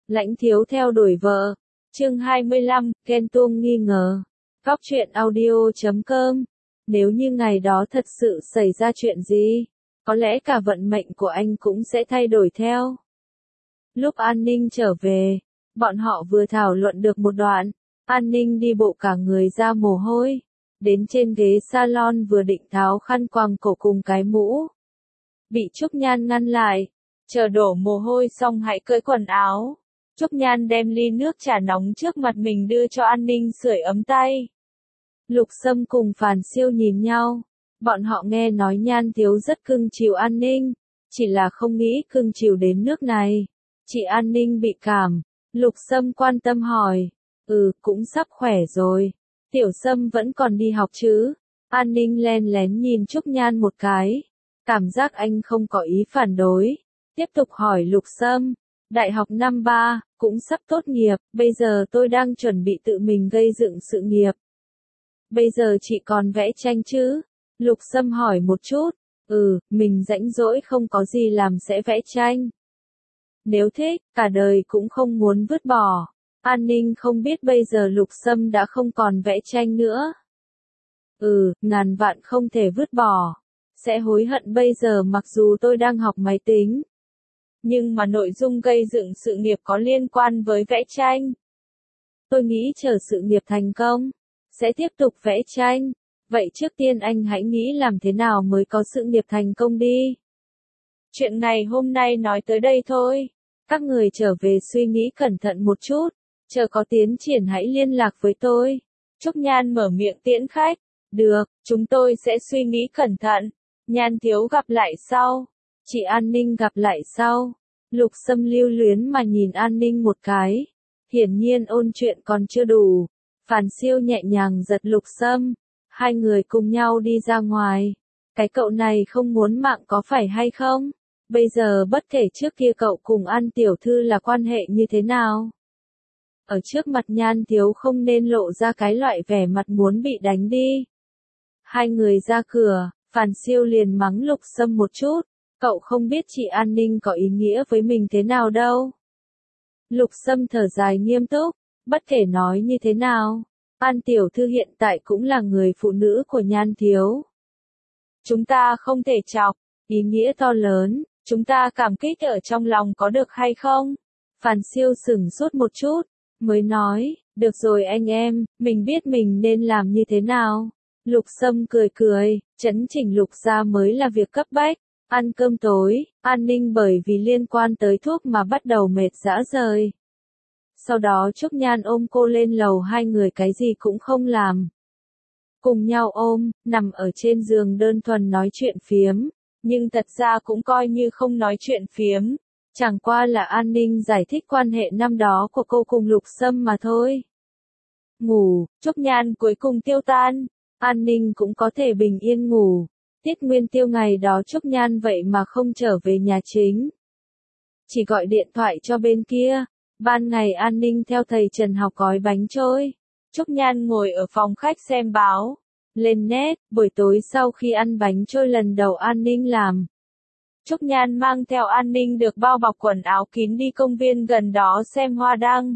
Lãnh thiếu theo đuổi vợ. Chương 25, Ken Tuông nghi ngờ. Góc truyện audio.com. Nếu như ngày đó thật sự xảy ra chuyện gì, có lẽ cả vận mệnh của anh cũng sẽ thay đổi theo. Lúc An Ninh trở về, bọn họ vừa thảo luận được một đoạn, An Ninh đi bộ cả người ra mồ hôi, đến trên ghế salon vừa định tháo khăn quàng cổ cùng cái mũ. Bị Trúc Nhan ngăn lại, chờ đổ mồ hôi xong hãy cởi quần áo. Trúc Nhan đem ly nước trà nóng trước mặt mình đưa cho An Ninh sưởi ấm tay. Lục Sâm cùng Phàn Siêu nhìn nhau, bọn họ nghe nói Nhan thiếu rất cưng chiều An Ninh, chỉ là không nghĩ cưng chiều đến nước này. Chị An Ninh bị cảm, Lục Sâm quan tâm hỏi, cũng sắp khỏe rồi, Tiểu Sâm vẫn còn đi học chứ? An Ninh len lén nhìn Trúc Nhan một cái, cảm giác anh không có ý phản đối, tiếp tục hỏi Lục Sâm, đại học năm 3, cũng sắp tốt nghiệp, bây giờ tôi đang chuẩn bị tự mình gây dựng sự nghiệp. Bây giờ chị còn vẽ tranh chứ? Lục Sâm hỏi một chút, mình rảnh rỗi không có gì làm sẽ vẽ tranh. Nếu thích, cả đời cũng không muốn vứt bỏ. An Ninh không biết bây giờ Lục Sâm đã không còn vẽ tranh nữa. Ngàn vạn không thể vứt bỏ. Sẽ hối hận bây giờ mặc dù tôi đang học máy tính. Nhưng mà nội dung gây dựng sự nghiệp có liên quan với vẽ tranh. Tôi nghĩ chờ sự nghiệp thành công, sẽ tiếp tục vẽ tranh. Vậy trước tiên anh hãy nghĩ làm thế nào mới có sự nghiệp thành công đi. Chuyện này hôm nay nói tới đây thôi. Các người trở về suy nghĩ cẩn thận một chút. Chờ có tiến triển hãy liên lạc với tôi. Trúc Nhan mở miệng tiễn khách. Được, chúng tôi sẽ suy nghĩ cẩn thận. Nhan thiếu gặp lại sau. Chị An Ninh gặp lại sau. Lục Sâm lưu luyến mà nhìn An Ninh một cái. Hiển nhiên ôn chuyện còn chưa đủ. Phàn Siêu nhẹ nhàng giật Lục Sâm. Hai người cùng nhau đi ra ngoài. Cái cậu này không muốn mạng có phải hay không? Bây giờ bất kể trước kia cậu cùng An tiểu thư là quan hệ như thế nào. Ở trước mặt Nhan thiếu không nên lộ ra cái loại vẻ mặt muốn bị đánh đi. Hai người ra cửa, Phàn Siêu liền mắng Lục Sâm một chút. Cậu không biết chị An Ninh có ý nghĩa với mình thế nào đâu. Lục Sâm thở dài nghiêm túc, bất kể nói như thế nào. An tiểu thư hiện tại cũng là người phụ nữ của Nhan thiếu. Chúng ta không thể chọc, ý nghĩa to lớn, chúng ta cảm kích ở trong lòng có được hay không? Phàn Siêu sửng sốt một chút, mới nói, được rồi anh em, mình biết mình nên làm như thế nào. Lục Sâm cười cười, chấn chỉnh Lục gia mới là việc cấp bách. Ăn cơm tối, An Ninh bởi vì liên quan tới thuốc mà bắt đầu mệt rã rời. Sau đó Trúc Nhan ôm cô lên lầu, hai người cái gì cũng không làm. Cùng nhau ôm, nằm ở trên giường đơn thuần nói chuyện phiếm, nhưng thật ra cũng coi như không nói chuyện phiếm. Chẳng qua là An Ninh giải thích quan hệ năm đó của cô cùng Lục Sâm mà thôi. Ngủ, Trúc Nhan cuối cùng tiêu tan, An Ninh cũng có thể bình yên ngủ. Tiết Nguyên Tiêu ngày đó Trúc Nhan vậy mà không trở về nhà chính. Chỉ gọi điện thoại cho bên kia. Ban ngày An Ninh theo thầy Trần học gói bánh trôi. Trúc Nhan ngồi ở phòng khách xem báo. Lên net, buổi tối sau khi ăn bánh trôi lần đầu An Ninh làm. Trúc Nhan mang theo An Ninh được bao bọc quần áo kín đi công viên gần đó xem hoa đăng.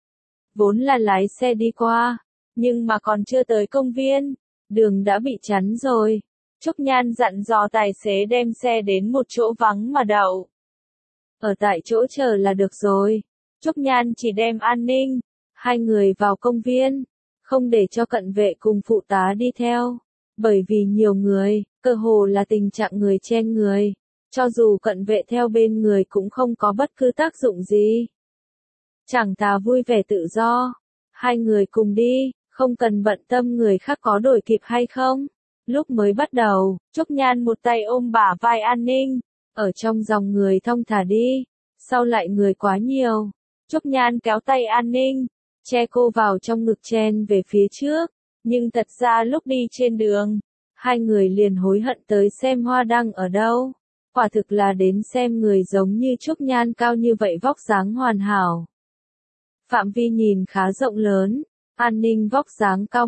Vốn là lái xe đi qua, nhưng mà còn chưa tới công viên, đường đã bị chắn rồi. Trúc Nhan dặn dò tài xế đem xe đến một chỗ vắng mà đậu. Ở tại chỗ chờ là được rồi. Trúc Nhan chỉ đem An Ninh, hai người vào công viên, không để cho cận vệ cùng phụ tá đi theo. Bởi vì nhiều người, cơ hồ là tình trạng người chen người. Cho dù cận vệ theo bên người cũng không có bất cứ tác dụng gì. Chẳng thà vui vẻ tự do. Hai người cùng đi, không cần bận tâm người khác có đuổi kịp hay không. Lúc mới bắt đầu, Trúc Nhan một tay ôm bả vai An Ninh, ở trong dòng người thong thả đi, sau lại người quá nhiều. Trúc Nhan kéo tay An Ninh, che cô vào trong ngực chen về phía trước, nhưng thật ra lúc đi trên đường, hai người liền hối hận tới xem hoa đăng ở đâu. Quả thực là đến xem người giống như Trúc Nhan cao như vậy vóc dáng hoàn hảo. Phạm vi nhìn khá rộng lớn. An Ninh vóc dáng cao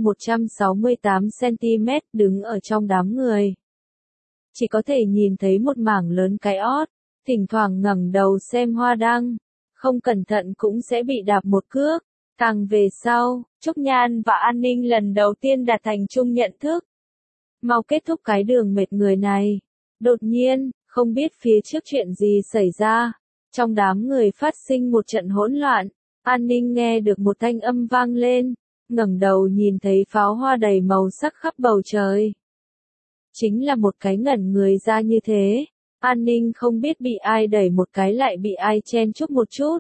168cm đứng ở trong đám người. Chỉ có thể nhìn thấy một mảng lớn cái ót, thỉnh thoảng ngẩng đầu xem hoa đăng. không cẩn thận cũng sẽ bị đạp một cước. Càng về sau, Trúc Nhan và An Ninh lần đầu tiên đạt thành chung nhận thức. Mau kết thúc cái đường mệt người này. Đột nhiên, không biết phía trước chuyện gì xảy ra. Trong đám người phát sinh một trận hỗn loạn. An Ninh nghe được một thanh âm vang lên. Ngẩng đầu nhìn thấy pháo hoa đầy màu sắc khắp bầu trời. Chính là một cái ngẩn người ra như thế. An Ninh không biết bị ai đẩy một cái lại bị ai chen chúc một chút.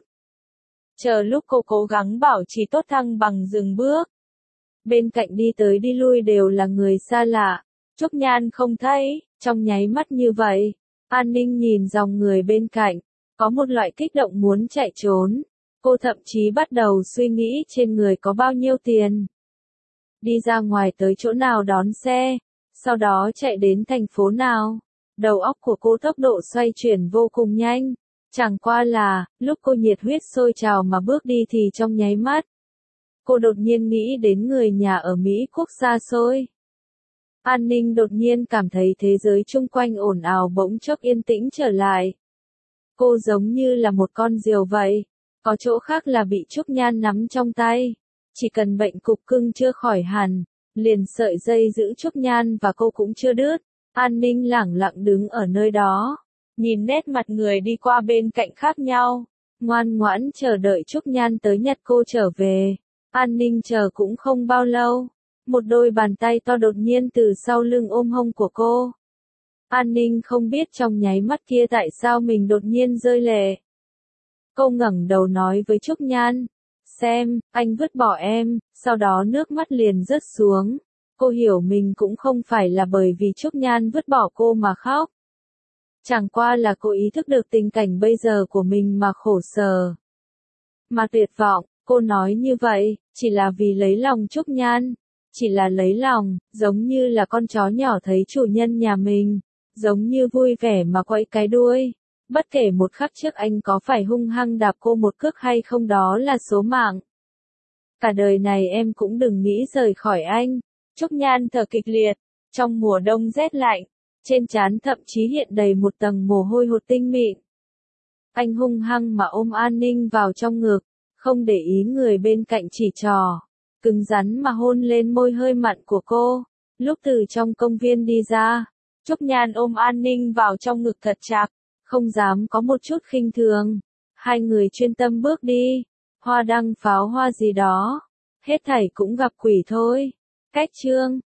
Chờ lúc cô cố gắng bảo trì tốt thăng bằng dừng bước. Bên cạnh đi tới đi lui đều là người xa lạ. Trúc Nhan không thấy, trong nháy mắt như vậy. An Ninh nhìn dòng người bên cạnh, có một loại kích động muốn chạy trốn. Cô thậm chí bắt đầu suy nghĩ trên người có bao nhiêu tiền. Đi ra ngoài tới chỗ nào đón xe, sau đó chạy đến thành phố nào. Đầu óc của cô tốc độ xoay chuyển vô cùng nhanh. Chẳng qua là, lúc cô nhiệt huyết sôi trào mà bước đi thì trong nháy mắt. Cô đột nhiên nghĩ đến người nhà ở Mỹ quốc xa xôi. An Ninh đột nhiên cảm thấy thế giới chung quanh ồn ào bỗng chốc yên tĩnh trở lại. Cô giống như là một con diều vậy. Có chỗ khác là bị Trúc Nhan nắm trong tay. Chỉ cần bệnh cục cưng chưa khỏi hẳn, liền sợi dây giữ Trúc Nhan và cô cũng chưa đứt. An Ninh lẳng lặng đứng ở nơi đó, nhìn nét mặt người đi qua bên cạnh khác nhau, ngoan ngoãn chờ đợi Trúc Nhan tới nhặt cô trở về. An Ninh chờ cũng không bao lâu, một đôi bàn tay to đột nhiên từ sau lưng ôm hông của cô. An Ninh không biết trong nháy mắt kia tại sao mình đột nhiên rơi lệ. Cô ngẩng đầu nói với Trúc Nhan, xem, anh vứt bỏ em, sau đó nước mắt liền rớt xuống. Cô hiểu mình cũng không phải là bởi vì Trúc Nhan vứt bỏ cô mà khóc. Chẳng qua là cô ý thức được tình cảnh bây giờ của mình mà khổ sở. Mà tuyệt vọng, cô nói như vậy, chỉ là vì lấy lòng Trúc Nhan. Chỉ là lấy lòng, giống như là con chó nhỏ thấy chủ nhân nhà mình. Giống như vui vẻ mà quẫy cái đuôi. Bất kể một khắc trước anh có phải hung hăng đạp cô một cước hay không đó là số mạng. Cả đời này em cũng đừng nghĩ rời khỏi anh. Trúc Nhan thở kịch liệt, trong mùa đông rét lạnh, trên trán thậm chí hiện đầy một tầng mồ hôi hột tinh mịn. Anh hung hăng mà ôm An Ninh vào trong ngực, không để ý người bên cạnh chỉ trò, cứng rắn mà hôn lên môi hơi mặn của cô. Lúc từ trong công viên đi ra, Trúc Nhan ôm An Ninh vào trong ngực thật chặt, không dám có một chút khinh thường. Hai người chuyên tâm bước đi, hoa đăng pháo hoa gì đó, hết thảy cũng gặp quỷ thôi. Cách chương